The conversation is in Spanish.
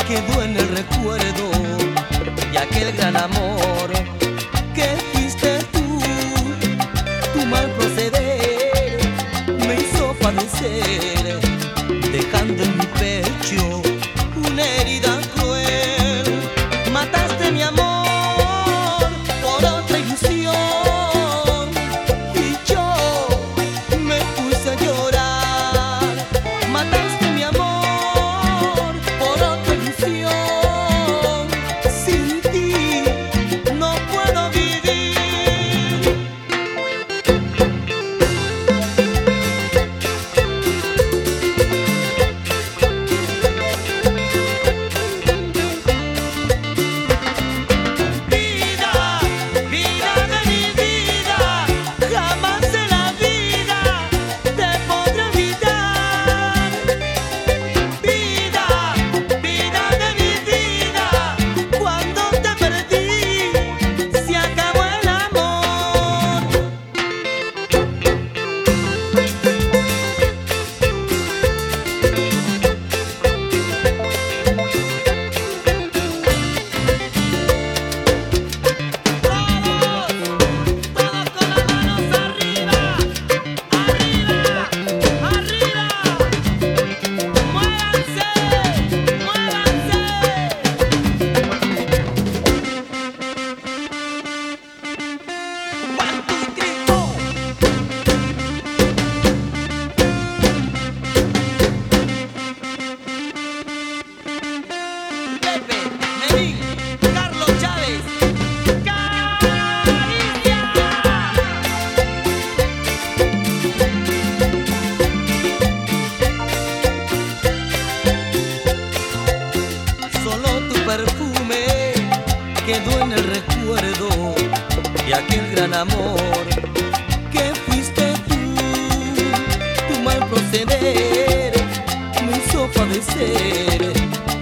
quedó en el recuerdo de aquel gran amor que fuiste tú. Tu mal proceder me hizo padecer, dejando en mi pecho una herida cruel. Mataste mi amor por otra ilusión y yo me puse a llorar. Mataste mi amor por otra ilusión. Sin ti no puedo vivir. Perfume quedó en el recuerdo de aquel gran amor que fuiste tú. Tu mal proceder me hizo padecer,